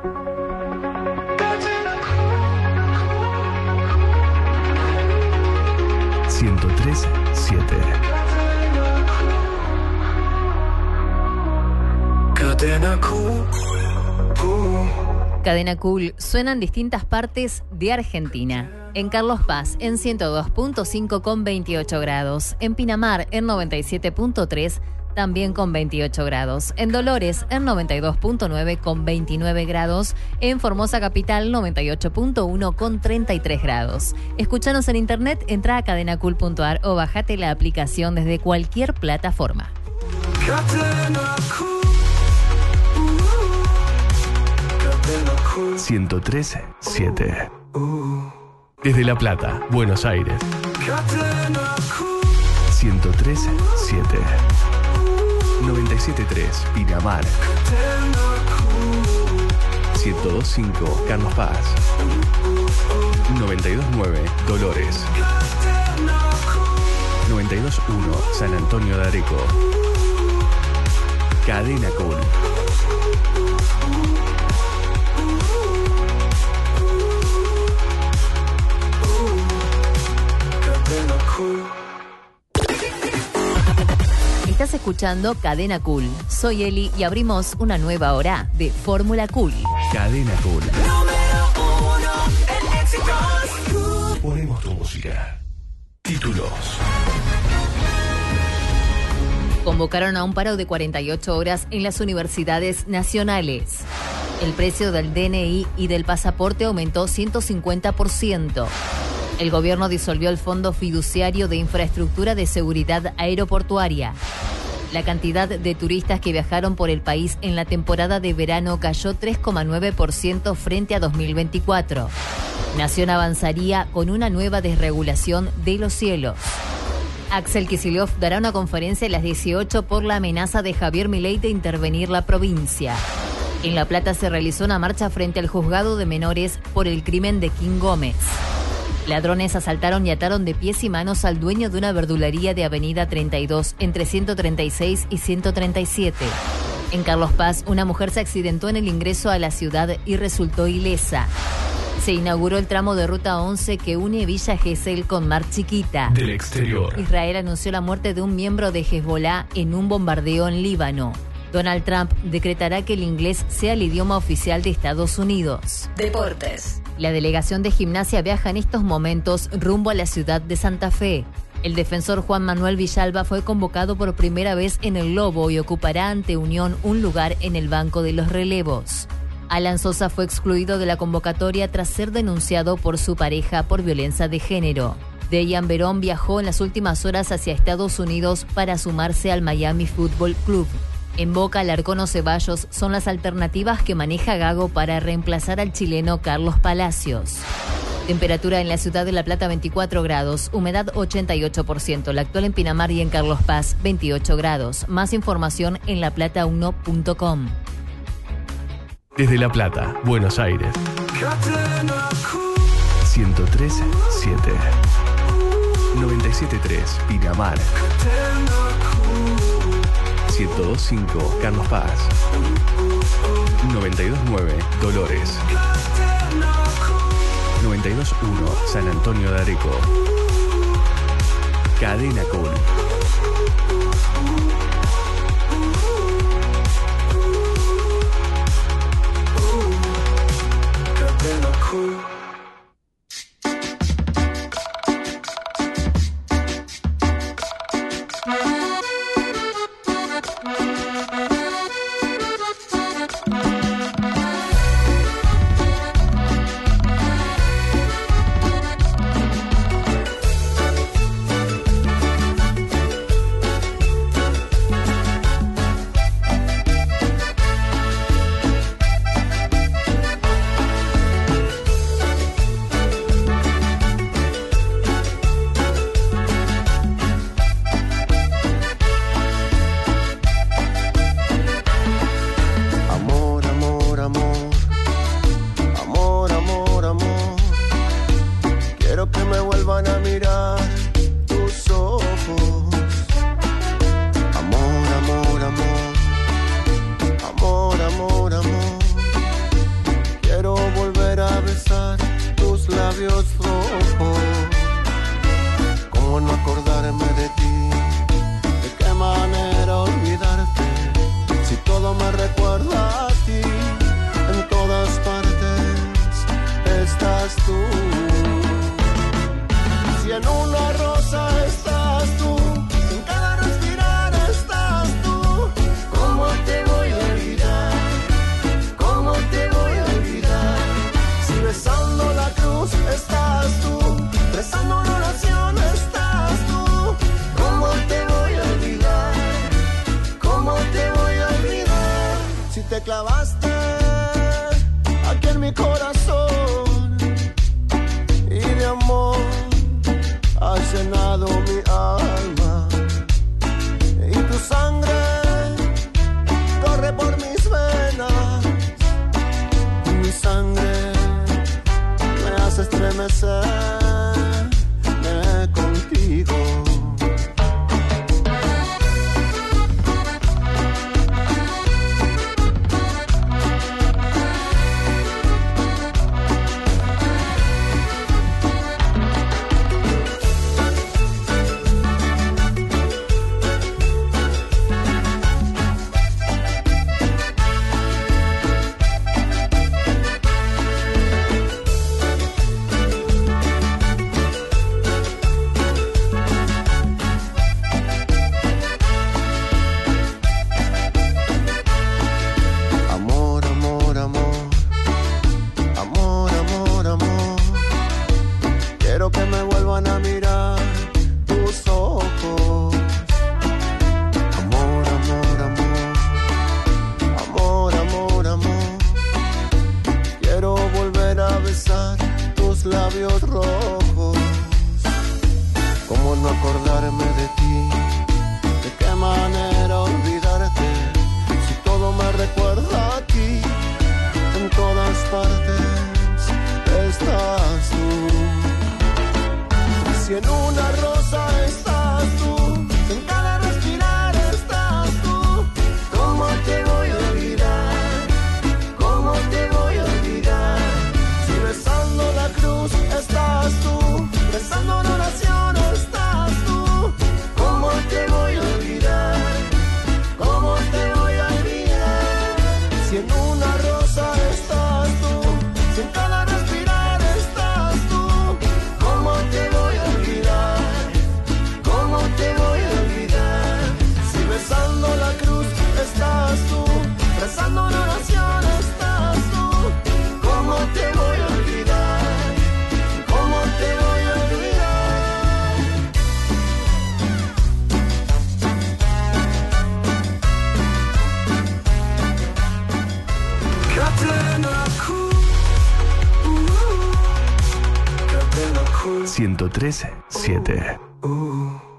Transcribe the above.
103.7. Cadena Cool. Cadena Cool suena en distintas partes de Argentina. En Carlos Paz, en 102.5 con 28 grados. En Pinamar, en 97.3, también con 28 grados. En Dolores, en 92.9 con 29 grados. En Formosa Capital, 98.1 con 33 grados. Escúchanos en internet, entra a cadenacool.ar o bájate la aplicación desde cualquier plataforma. Cadena Cool. 103.7. Desde La Plata, Buenos Aires. 103.7. 97.3 Pinamar. 102.5 Carlos Paz. 92.9 Dolores. 92.1 San Antonio de Areco. Cadena Cool. Estás escuchando Cadena Cool. Soy Eli y abrimos una nueva hora de Fórmula Cool. Cadena Cool. Número 1 en éxitos. Ponemos tu música. Títulos. Convocaron a un paro de 48 horas en las universidades nacionales. El precio del DNI y del pasaporte aumentó 150%. El gobierno disolvió el Fondo Fiduciario de Infraestructura de Seguridad Aeroportuaria. La cantidad de turistas que viajaron por el país en la temporada de verano cayó 3,9% frente a 2024. Nación avanzaría con una nueva desregulación de los cielos. Axel Kicillof dará una conferencia a las 18 por la amenaza de Javier Milei de intervenir la provincia. En La Plata se realizó una marcha frente al juzgado de menores por el crimen de King Gómez. Ladrones asaltaron y ataron de pies y manos al dueño de una verdulería de Avenida 32 entre 136 y 137. En Carlos Paz, una mujer se accidentó en el ingreso a la ciudad y resultó ilesa. Se inauguró el tramo de Ruta 11 que une Villa Gesell con Mar Chiquita. Del exterior. Israel anunció la muerte de un miembro de Hezbollah en un bombardeo en Líbano. Donald Trump decretará que el inglés sea el idioma oficial de Estados Unidos. Deportes. La delegación de Gimnasia viaja en estos momentos rumbo a la ciudad de Santa Fe. El defensor Juan Manuel Villalba fue convocado por primera vez en el Lobo y ocupará ante Unión un lugar en el banco de los relevos. Alan Sosa fue excluido de la convocatoria tras ser denunciado por su pareja por violencia de género. Dejan Verón viajó en las últimas horas hacia Estados Unidos para sumarse al Miami Football Club. En Boca, Alarcón o Ceballos son las alternativas que maneja Gago para reemplazar al chileno Carlos Palacios. Temperatura en la ciudad de La Plata 24 grados, humedad 88%, la actual en Pinamar y en Carlos Paz 28 grados. Más información en laplata1.com. Desde La Plata, Buenos Aires. 103.7. 97.3 Pinamar. 102.5 Carlos Paz. 92.9 Dolores. 92.1 San Antonio de Areco. Cadena Cool. clavaste aquí en mi corazón y de amor has llenado mi alma y tu sangre corre por mis venas y mi sangre me hace estremecer contigo. Labios rojos, cómo no acordarme de ti, de qué manera olvidarte, si todo me recuerda a ti, en todas partes estás tú, si en una rosa estás tú, en cada respirar estás tú, ¿cómo te voy a olvidar? ¿Cómo te voy a olvidar? Si besando la cruz estás tú, rezando en oración estás tú, ¿cómo te voy a olvidar? ¿Cómo te voy a olvidar? Si en una rosa estás tú, si en cada respirar estás tú, ¿cómo te voy a olvidar? ¿Cómo te voy a olvidar? Si besando la cruz estás tú, rezando en oración estás tú, ¿cómo te voy a olvidar? ¿Cómo te voy a olvidar? Cadena Q. Cadena Q. 103.7.